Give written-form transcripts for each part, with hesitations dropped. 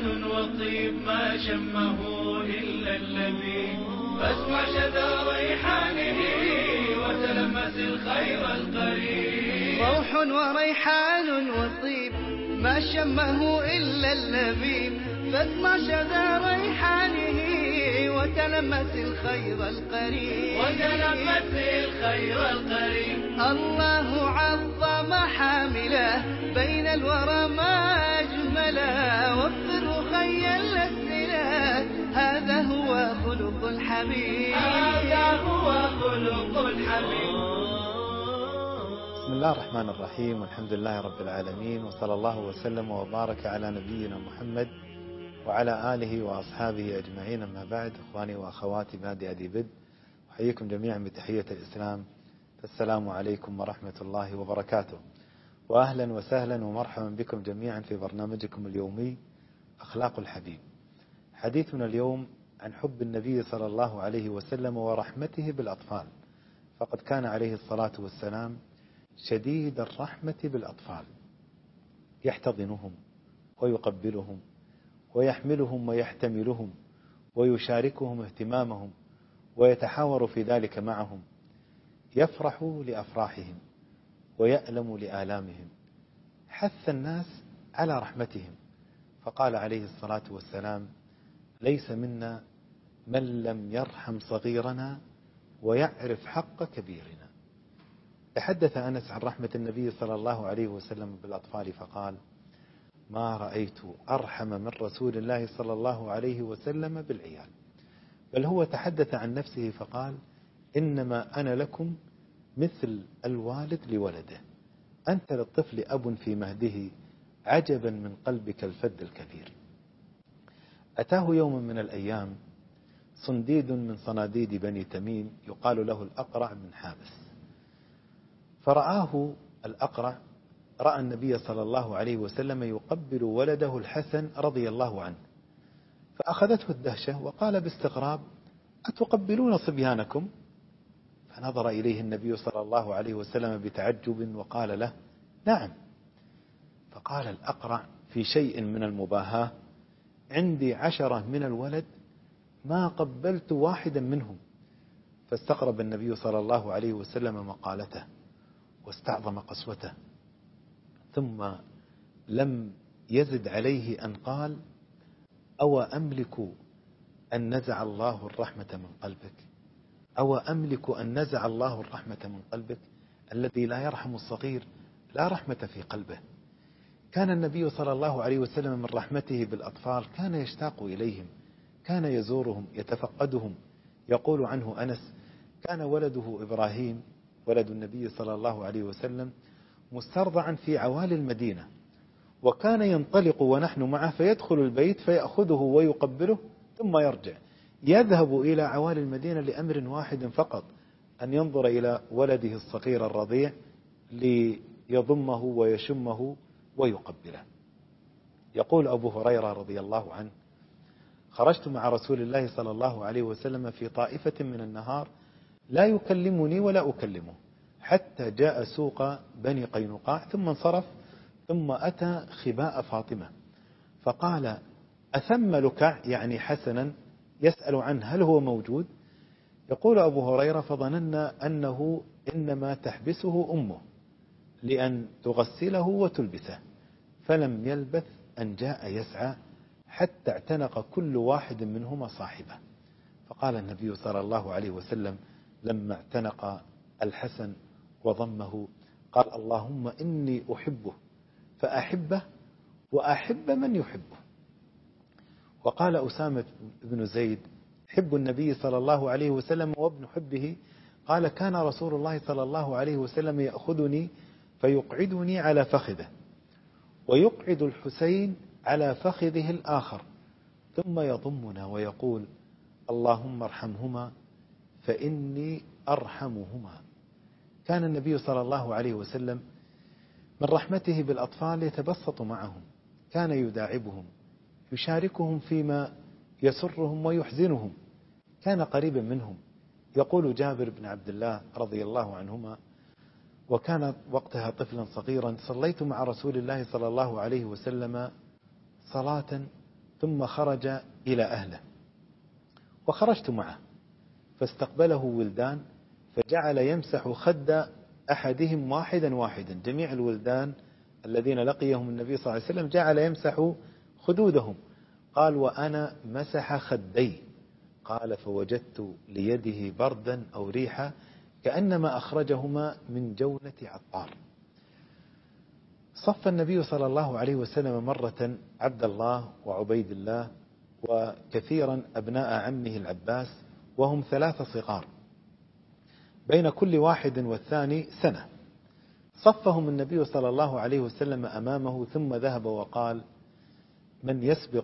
وريحان وطيب ما شمه إلا اللبيب، فاسمع شذا ريحانه وتلمس الخير القريب. روح وريحان وطيب ما شمه إلا اللبيب، فاسمع شذا ريحانه وتلمس الخير القريب. وتلمس الخير القريب. الله عظم حامله بين الورى ما أجمله، وفر خي الأسئلة هذا هو خلق الحبيب. هذا هو خلق الحبيب. بسم الله الرحمن الرحيم، والحمد لله رب العالمين، وصلى الله وسلم وبارك على نبينا محمد وعلى آله وأصحابه أجمعين. أما بعد، إخواني وأخواتي بادئ أدي بد، أحييكم جميعا بتحية الإسلام. السلام عليكم ورحمة الله وبركاته، وأهلا وسهلا ومرحبا بكم جميعا في برنامجكم اليومي أخلاق الحبيب. حديثنا اليوم عن حب النبي صلى الله عليه وسلم ورحمته بالأطفال، فقد كان عليه الصلاة والسلام شديد الرحمة بالأطفال، يحتضنهم ويقبلهم ويحملهم ويحتملهم ويشاركهم اهتمامهم ويتحاور في ذلك معهم، يفرح لأفراحهم ويألم لآلامهم، حث الناس على رحمتهم، فقال عليه الصلاة والسلام: ليس منا من لم يرحم صغيرنا ويعرف حق كبيرنا. تحدث أنس عن رحمة النبي صلى الله عليه وسلم بالأطفال فقال: ما رأيت أرحم من رسول الله صلى الله عليه وسلم بالعيال. بل هو تحدث عن نفسه فقال: إنما أنا لكم مثل الوالد لولده، أنت للطفل أب في مهده، عجبا من قلبك الفد الكبير. أتاه يوم من الأيام صنديد من صناديد بني تميم يقال له الأقرع بن حابس، فرآه الأقرع، رأى النبي صلى الله عليه وسلم يقبل ولده الحسن رضي الله عنه، فأخذته الدهشة وقال باستغراب: أتقبلون صبيانكم؟ فنظر إليه النبي صلى الله عليه وسلم بتعجب وقال له: نعم. فقال الأقرع في شيء من المباهاة: عندي 10 من الولد ما قبلت واحدا منهم. فاستغرب النبي صلى الله عليه وسلم مقالته واستعظم قسوته، ثم لم يزد عليه أن قال: أو أملك أن نزع الله الرحمة من قلبك؟ أو أملك أن نزع الله الرحمة من قلبك؟ الذي لا يرحم الصغير لا رحمة في قلبه. كان النبي صلى الله عليه وسلم من رحمته بالأطفال كان يشتاق إليهم، كان يزورهم يتفقدهم. يقول عنه أنس: كان ولده إبراهيم ولد النبي صلى الله عليه وسلم مسترضعا في عوالي المدينة، وكان ينطلق ونحن معه فيدخل البيت فيأخذه ويقبله ثم يرجع، يذهب إلى عوالي المدينة لأمر واحد فقط: أن ينظر إلى ولده الصغير الرضيع ليضمه ويشمه ويقبله. يقول أبو هريرة رضي الله عنه: خرجت مع رسول الله صلى الله عليه وسلم في طائفة من النهار لا يكلمني ولا أكلمه، حتى جاء سوق بني قينقاع ثم انصرف، ثم أتى خباء فاطمة فقال: أثم لكع، يعني حسنا، يسأل عنه هل هو موجود؟ يقول أبو هريرة: فظننا أنه إنما تحبسه أمه لأن تغسله وتلبسه، فلم يلبث أن جاء يسعى حتى اعتنق كل واحد منهما صاحبه. فقال النبي صلى الله عليه وسلم لما اعتنق الحسن وضمه قال: اللهم إني أحبه فأحبه وأحب من يحبه. وقال أسامة بن زيد حب النبي صلى الله عليه وسلم وابن حبه، قال: كان رسول الله صلى الله عليه وسلم يأخذني فيقعدني على فخذه، ويقعد الحسين على فخذه الآخر، ثم يضمنا ويقول: اللهم ارحمهما فإني أرحمهما. كان النبي صلى الله عليه وسلم من رحمته بالأطفال يتبسط معهم، كان يداعبهم، يشاركهم فيما يسرهم ويحزنهم، كان قريبا منهم. يقول جابر بن عبد الله رضي الله عنهما: وكان وقتها طفلا صغيرا: صليت مع رسول الله صلى الله عليه وسلم صلاة ثم خرج إلى أهله وخرجت معه، فاستقبله ولدان فجعل يمسح خد أحدهم واحدا واحدا. جميع الولدان الذين لقيهم النبي صلى الله عليه وسلم جعل يمسح خدودهم. قال وأنا مسح خدي. قال فوجدت ليده بردا أو ريحا كأنما أخرجهما من جونة عطار. صف النبي صلى الله عليه وسلم مرة عبد الله وعبيد الله وكثيرا أبناء عمه العباس، وهم 3 صغار بين كل واحد والثاني سنة. صفهم النبي صلى الله عليه وسلم أمامه ثم ذهب وقال من يسبق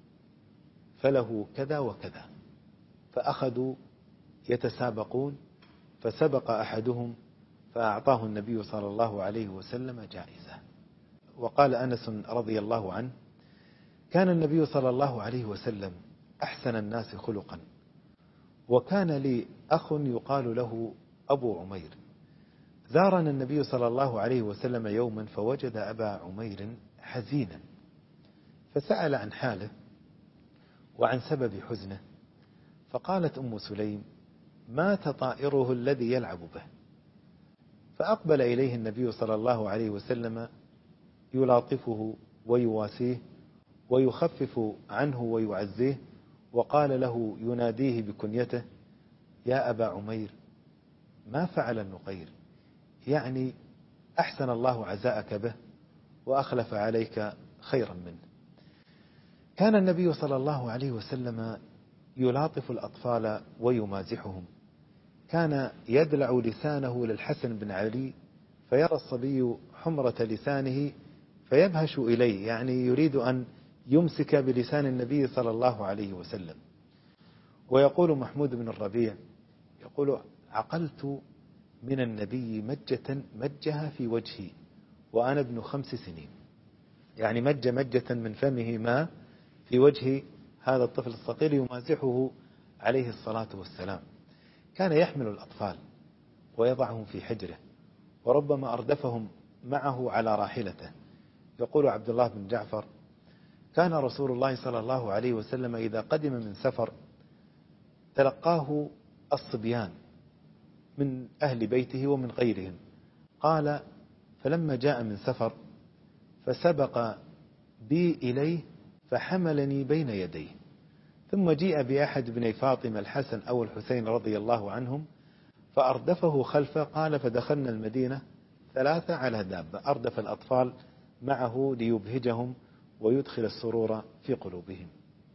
فله كذا وكذا. فأخذوا يتسابقون، فسبق أحدهم فأعطاه النبي صلى الله عليه وسلم جائزة. وقال أنس رضي الله عنه كان النبي صلى الله عليه وسلم أحسن الناس خلقا، وكان لي أخ يقال له أبو عمير. زارنا النبي صلى الله عليه وسلم يوما فوجد أبا عمير حزينا، فسأل عن حاله وعن سبب حزنه. فقالت أم سليم مات طائره الذي يلعب به. فأقبل إليه النبي صلى الله عليه وسلم يلاطفه ويواسيه ويخفف عنه ويعزيه، وقال له يناديه بكنيته يا أبا عمير ما فعل النقير، يعني أحسن الله عزاءك به وأخلف عليك خيرا منه. كان النبي صلى الله عليه وسلم يلاطف الأطفال ويمازحهم. كان يدلع لسانه للحسن بن علي فيرى الصبي حمرة لسانه فيبهش إليه، يعني يريد أن يمسك بلسان النبي صلى الله عليه وسلم. ويقول محمود بن الربيع يقول عقلت من النبي مجة مجها في وجهي وأنا ابن 5 سنين، يعني مجة من فمه ما في وجه هذا الطفل الصغير يمازحه عليه الصلاة والسلام. كان يحمل الأطفال ويضعهم في حجره، وربما أردفهم معه على راحلته. يقول عبد الله بن جعفر كان رسول الله صلى الله عليه وسلم إذا قدم من سفر تلقاه الصبيان من أهل بيته ومن غيرهم. قال فلما جاء من سفر فسبق بي إليه فحملني بين يديه، ثم جيء بأحد بني فاطمة الحسن أو الحسين رضي الله عنهم فأردفه خلفه. قال فدخلنا المدينة 3 على دابة، أردف الأطفال معه ليبهجهم ويدخل السرور في قلوبهم.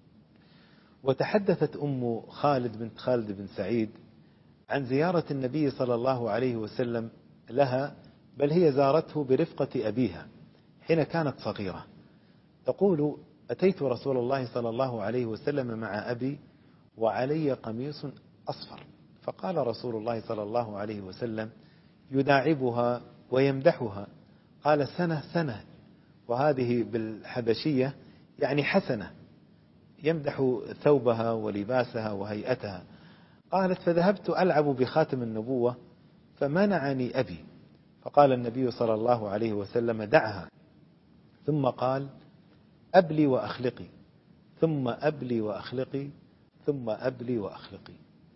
وتحدثت أم خالد بنت خالد بن سعيد عن زيارة النبي صلى الله عليه وسلم لها، بل هي زارته برفقة أبيها حين كانت صغيرة. تقول أتيت رسول الله صلى الله عليه وسلم مع أبي وعلي قميص أصفر، فقال رسول الله صلى الله عليه وسلم يداعبها ويمدحها. قال سنة سنة، وهذه بالحبشية يعني حسنة، يمدح ثوبها ولباسها وهيئتها. قالت فذهبت ألعب بخاتم النبوة فمنعني أبي، فقال النبي صلى الله عليه وسلم دعها، ثم قال أبلي وأخلقي، ثم أبلي وأخلقي، ثم أبلي وأخلقي.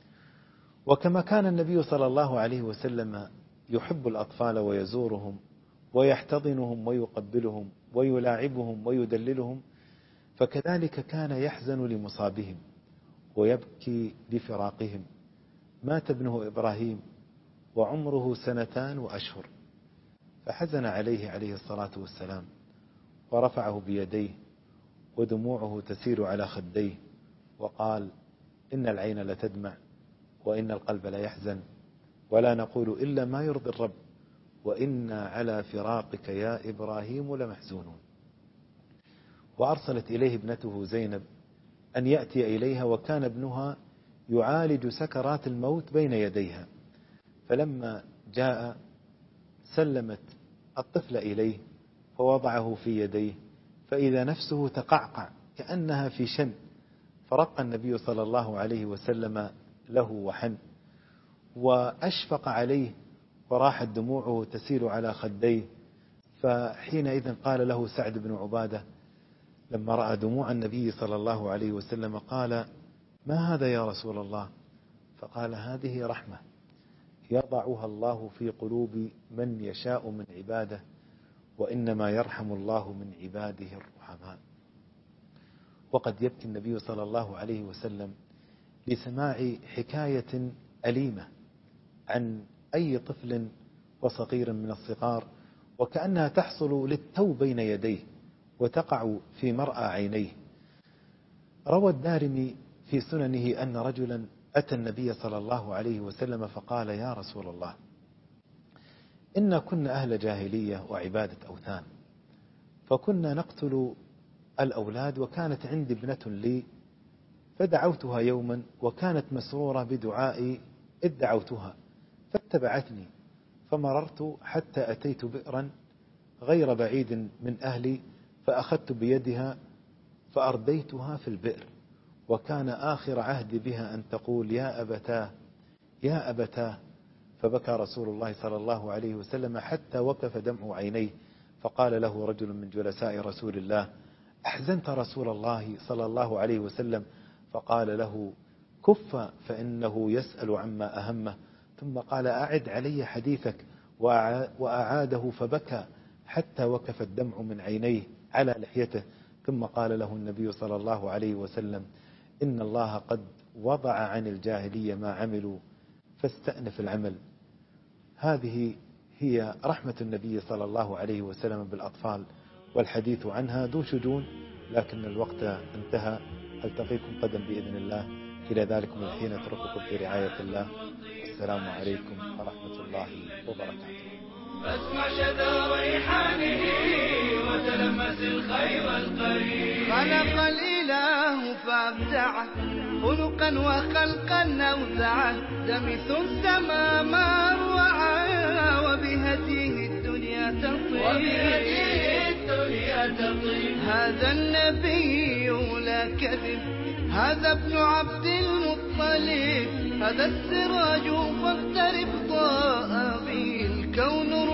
وكما كان النبي صلى الله عليه وسلم يحب الأطفال ويزورهم ويحتضنهم ويقبلهم ويلاعبهم ويدللهم، فكذلك كان يحزن لمصابهم ويبكي لفراقهم. مات ابنه إبراهيم وعمره 2 وأشهر، فحزن عليه الصلاة والسلام ورفعه بيديه ودموعه تسيل على خديه، وقال إن العين لتدمع وإن القلب لا يحزن، ولا نقول إلا ما يرضي الرب، وإنا على فراقك يا إبراهيم لمحزونون. وأرسلت إليه ابنته زينب أن يأتي إليها، وكان ابنها يعالج سكرات الموت بين يديها. فلما جاء سلمت الطفل إليه فوضعه في يديه، فإذا نفسه تقعقع كأنها في شن، فرق النبي صلى الله عليه وسلم له وحن وأشفق عليه، وراحت دموعه تسيل على خديه. فحينئذ قال له سعد بن عبادة لما رأى دموع النبي صلى الله عليه وسلم قال: ما هذا يا رسول الله؟ فقال: هذه رحمة يضعها الله في قلوب من يشاء من عباده، وإنما يرحم الله من عباده الرحماء. وقد يبكي النبي صلى الله عليه وسلم لسماع حكاية أليمة عن أي طفل وصغير من الصغار، وكأنها تحصل للتو بين يديه وتقع في مرأى عينيه. روى الدارمي في سننه أن رجلا أتى النبي صلى الله عليه وسلم فقال: يا رسول الله، إنا كنا أهل جاهلية وعبادة أوثان، فكنا نقتل الأولاد، وكانت عندي ابنة لي فدعوتها يوما وكانت مسرورة بدعائي إذ دعوتها فاتبعتني، فمررت حتى أتيت بئرا غير بعيد من أهلي فأخذت بيدها فأرديتها في البئر، وكان آخر عهدي بها أن تقول: يا أبتاه يا أبتاه. فبكى رسول الله صلى الله عليه وسلم حتى وقف دمع عينيه، فقال له رجل من جلساء رسول الله: أحزنت رسول الله صلى الله عليه وسلم؟ فقال له: كف فإنه يسأل عما أهمه. ثم قال: أعد علي حديثك، وأعاده فبكى حتى وقف الدمع من عينيه على لحيته. ثم قال له النبي صلى الله عليه وسلم: إن الله قد وضع عن الجاهلية ما عملوا فاستأنف العمل. هذه هي رحمة النبي صلى الله عليه وسلم بالأطفال، والحديث عنها ذو شجون، لكن الوقت انتهى. ألتقيكم غدا بإذن الله. إلى ذلكم الحين أترككم في رعاية الله، والسلام عليكم ورحمة الله وبركاته. فاسمع شذا ريحانه وتلمس الخير القريب. خلق الإله فأبدعه خلقا وخلقا أوزعه، دمث السما ما أروعه، وبهديه الدنيا تطيب. هذا النبي لا كذب، هذا ابن عبد المطلب، هذا السراج فاقترب ضاء به الكون